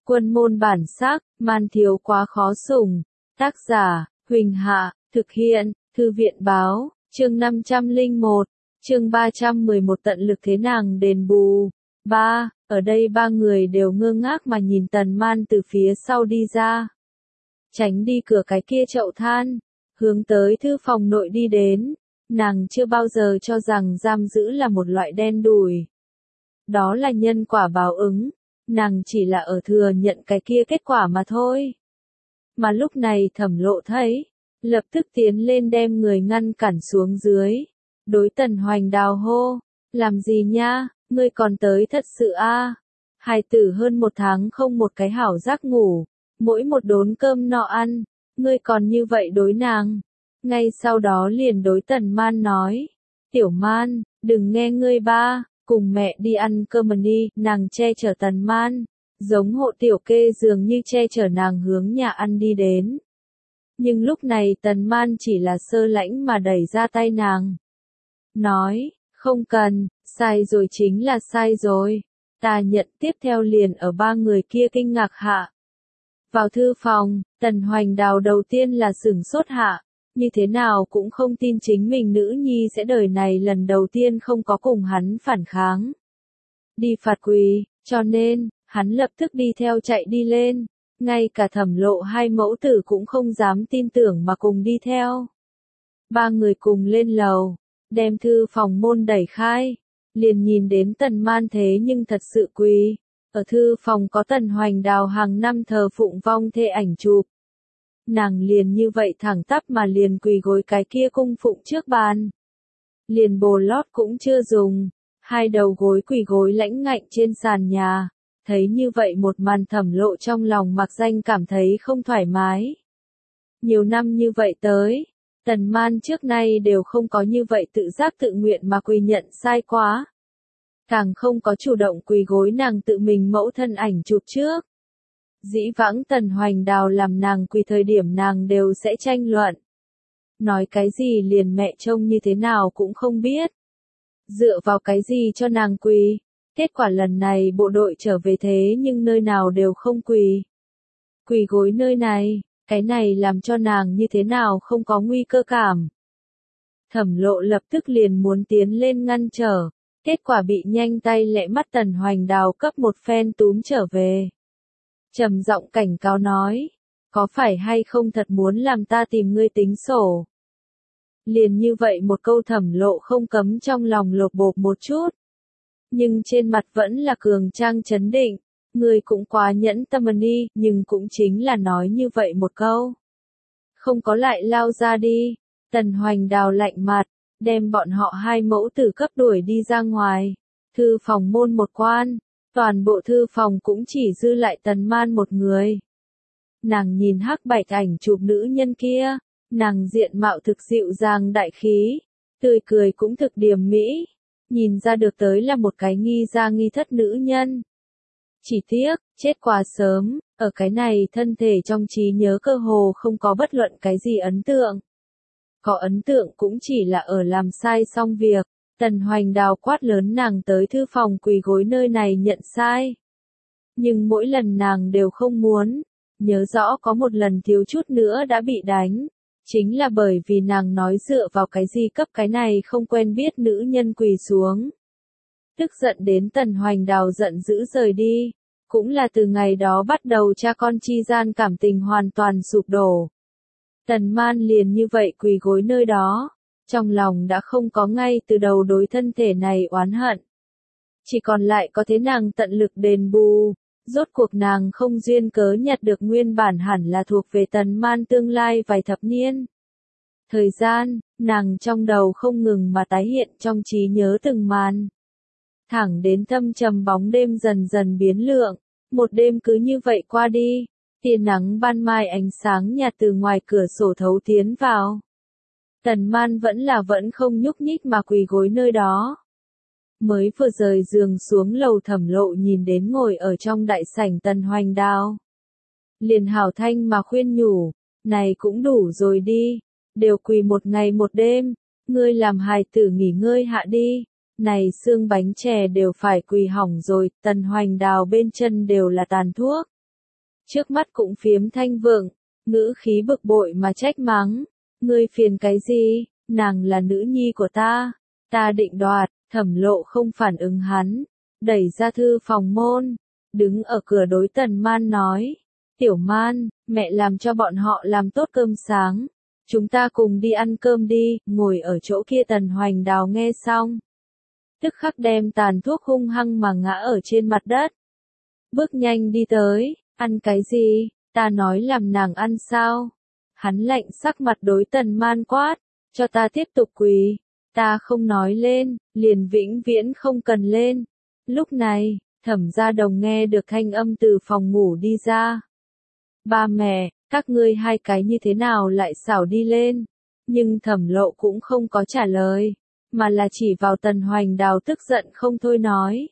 Quân môn bản sắc, man thiếu quá khó sủng. Tác giả, Huỳnh Hạ, thực hiện, Thư viện báo, chương 501, chương 311 tận lực thế nàng đền bù. Ở đây ba người đều ngơ ngác mà nhìn Tần Man từ phía sau đi ra. Tránh đi cửa cái kia chậu than, hướng tới thư phòng nội đi đến. Nàng chưa bao giờ cho rằng giam giữ là một loại đen đủi. Đó là nhân quả báo ứng, nàng chỉ là ở thừa nhận cái kia kết quả mà thôi. Mà lúc này Thẩm Lộ thấy, lập tức tiến lên đem người ngăn cản xuống dưới. Đối Tần Hoành Đào hô, làm gì nha, ngươi còn tới thật sự a? Hài tử hơn 1 tháng không một cái hảo giác ngủ, mỗi một đốn cơm no ăn, ngươi còn như vậy đối nàng. Ngay sau đó liền đối Tần Man nói, Tiểu Man, đừng nghe ngươi ba, cùng mẹ đi ăn cơm đi. Nàng che chở Tần Man, giống hộ tiểu kê dường như che chở nàng hướng nhà ăn đi đến. Nhưng lúc này Tần Man chỉ là sơ lãnh mà đẩy ra tay nàng. Nói, không cần, sai rồi chính là sai rồi. Ta nhận. Tiếp theo liền ở ba người kia kinh ngạc hạ. Vào thư phòng, Tần Hoành Đào đầu tiên là sửng sốt hạ. Như thế nào cũng không tin chính mình nữ nhi sẽ đời này lần đầu tiên không có cùng hắn phản kháng. Đi phạt quỳ, cho nên, hắn lập tức đi theo chạy đi lên. Ngay cả Thẩm Lộ hai mẫu tử cũng không dám tin tưởng mà cùng đi theo. Ba người cùng lên lầu, đem thư phòng môn đẩy khai, liền nhìn đến Tần Man thế nhưng thật sự quỳ. Ở thư phòng có Tần Hoành Đào hàng năm thờ phụng vong thê ảnh chụp. Nàng liền như vậy thẳng tắp mà liền quỳ gối cái kia cung phụng trước bàn. Liền bồ lót cũng chưa dùng, hai đầu gối quỳ gối lãnh ngạnh trên sàn nhà. Thấy như vậy một màn Thẩm Lộ trong lòng mặc danh cảm thấy không thoải mái. Nhiều năm như vậy tới, Tần Man trước nay đều không có như vậy tự giác tự nguyện mà quỳ nhận sai quá. Càng không có chủ động quỳ gối nàng tự mình mẫu thân ảnh chụp trước. Dĩ vãng Tần Hoành Đào làm nàng quỳ thời điểm nàng đều sẽ tranh luận. Nói cái gì liền mẹ trông như thế nào cũng không biết. Dựa vào cái gì cho nàng quỳ. Kết quả lần này bộ đội trở về thế nhưng nơi nào đều không quỳ. Quỳ gối nơi này, cái này làm cho nàng như thế nào không có nguy cơ cảm. Thẩm Lộ lập tức liền muốn tiến lên ngăn trở. Kết quả bị nhanh tay lẹ mắt Tần Hoành Đào cấp một phen túm trở về. Trầm giọng cảnh cáo nói, có phải hay không thật muốn làm ta tìm ngươi tính sổ. Liền như vậy một câu Thẩm Lộ không cấm trong lòng lột bột một chút. Nhưng trên mặt vẫn là cường trang trấn định, ngươi cũng quá nhẫn tâm đi, nhưng cũng chính là nói như vậy một câu. Không có lại lao ra đi. Tần Hoành Đào lạnh mặt, đem bọn họ hai mẫu tử cấp đuổi đi ra ngoài. Thư phòng môn một quan, toàn bộ thư phòng cũng chỉ dư lại Tần Man một người. Nàng nhìn hắc bạch ảnh chụp nữ nhân kia, nàng diện mạo thực dịu dàng đại khí, tươi cười cũng thực điềm mỹ, nhìn ra được tới là một cái nghi gia nghi thất nữ nhân. Chỉ tiếc, chết quá sớm, ở cái này thân thể trong trí nhớ cơ hồ không có bất luận cái gì ấn tượng. Có ấn tượng cũng chỉ là ở làm sai xong việc, Tần Hoành Đào quát lớn nàng tới thư phòng quỳ gối nơi này nhận sai. Nhưng mỗi lần nàng đều không muốn, nhớ rõ có một lần thiếu chút nữa đã bị đánh. Chính là bởi vì nàng nói dựa vào cái gì cấp cái này không quen biết nữ nhân quỳ xuống. Tức giận đến Tần Hoành Đào giận dữ rời đi. Cũng là từ ngày đó bắt đầu cha con chi gian cảm tình hoàn toàn sụp đổ. Tần Man liền như vậy quỳ gối nơi đó, trong lòng đã không có ngay từ đầu đối thân thể này oán hận. Chỉ còn lại có thế nàng tận lực đền bù, rốt cuộc nàng không duyên cớ nhặt được nguyên bản hẳn là thuộc về Tần Man tương lai vài thập niên. Thời gian, nàng trong đầu không ngừng mà tái hiện trong trí nhớ từng màn. Thẳng đến thâm trầm bóng đêm dần dần biến lượng, một đêm cứ như vậy qua đi. Tia nắng ban mai ánh sáng nhạt từ ngoài cửa sổ thấu tiến vào. Tần Man vẫn không nhúc nhích mà quỳ gối nơi đó. Mới vừa rời giường xuống lầu Thẩm Lộ nhìn đến ngồi ở trong đại sảnh Tần Hoành Đào. Liền hảo thanh mà khuyên nhủ, này cũng đủ rồi đi, đều quỳ một ngày một đêm, ngươi làm hài tử nghỉ ngơi hạ đi, này xương bánh chè đều phải quỳ hỏng rồi, Tần Hoành Đào bên chân đều là tàn thuốc. trước mắt cũng phiếm thanh vượng, ngữ khí bực bội mà trách mắng. Ngươi phiền cái gì, nàng là nữ nhi của ta định đoạt. Thẩm Lộ không phản ứng hắn, đẩy ra thư phòng môn, đứng ở cửa đối Tần Man nói, Tiểu Man, mẹ làm cho bọn họ làm tốt cơm sáng, chúng ta cùng đi ăn cơm đi. Ngồi ở chỗ kia Tần Hoành Đào nghe xong, tức khắc đem tàn thuốc hung hăng mà ngã ở trên mặt đất. Bước nhanh đi tới, ăn cái gì, ta nói làm nàng ăn sao? Hắn lạnh sắc mặt đối Tần Man quát, cho ta tiếp tục quỳ, ta không nói lên, liền vĩnh viễn không cần lên. Lúc này, Thẩm Gia Đồng nghe được thanh âm từ phòng ngủ đi ra. Ba mẹ, các ngươi hai cái như thế nào lại xảo đi lên? Nhưng Thẩm Lộ cũng không có trả lời, mà là chỉ vào Tần Hoành Đào tức giận không thôi nói.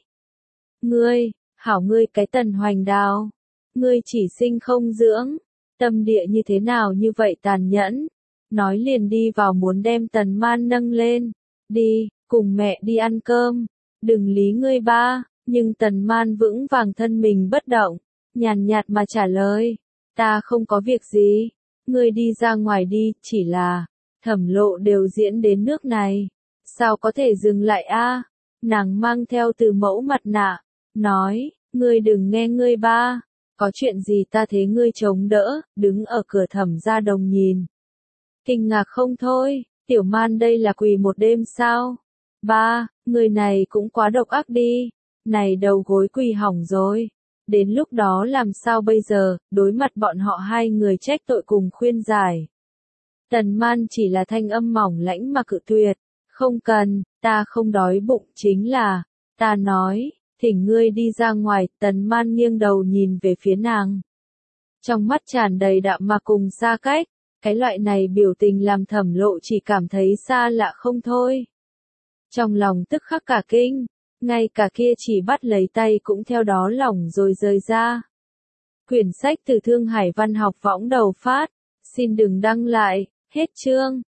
Ngươi, hảo ngươi cái Tần Hoành Đào, ngươi chỉ sinh không dưỡng, tâm địa như thế nào như vậy tàn nhẫn. Nói liền đi vào muốn đem Tần Man nâng lên, đi, cùng mẹ đi ăn cơm, đừng lý ngươi ba. Nhưng Tần Man vững vàng thân mình bất động, nhàn nhạt mà trả lời, ta không có việc gì, ngươi đi ra ngoài đi. Chỉ là, Thẩm Lộ đều diễn đến nước này, sao có thể dừng lại a? Nàng mang theo Từ Mẫu mặt nạ, nói, ngươi đừng nghe ngươi ba, có chuyện gì ta thế ngươi chống đỡ. Đứng ở cửa Thẩm Gia Đồng nhìn, kinh ngạc không thôi, Tiểu Man đây là quỳ một đêm sao? Ba, người này cũng quá độc ác đi, này đầu gối quỳ hỏng rồi, đến lúc đó làm sao bây giờ? Đối mặt bọn họ hai người trách tội cùng khuyên giải, Tần Man chỉ là thanh âm mỏng lãnh mà cự tuyệt, không cần, ta không đói bụng. Chính là, ta nói, thỉnh ngươi đi ra ngoài. Tần Man nghiêng đầu nhìn về phía nàng, trong mắt tràn đầy đạm mạc cùng xa cách. Cái loại này biểu tình làm Thẩm Lộ chỉ cảm thấy xa lạ không thôi. Trong lòng tức khắc cả kinh, ngay cả kia chỉ bắt lấy tay cũng theo đó lỏng rồi rời ra. Quyển sách từ Thương Hải Văn học võng đầu phát, xin đừng đăng lại, hết chương.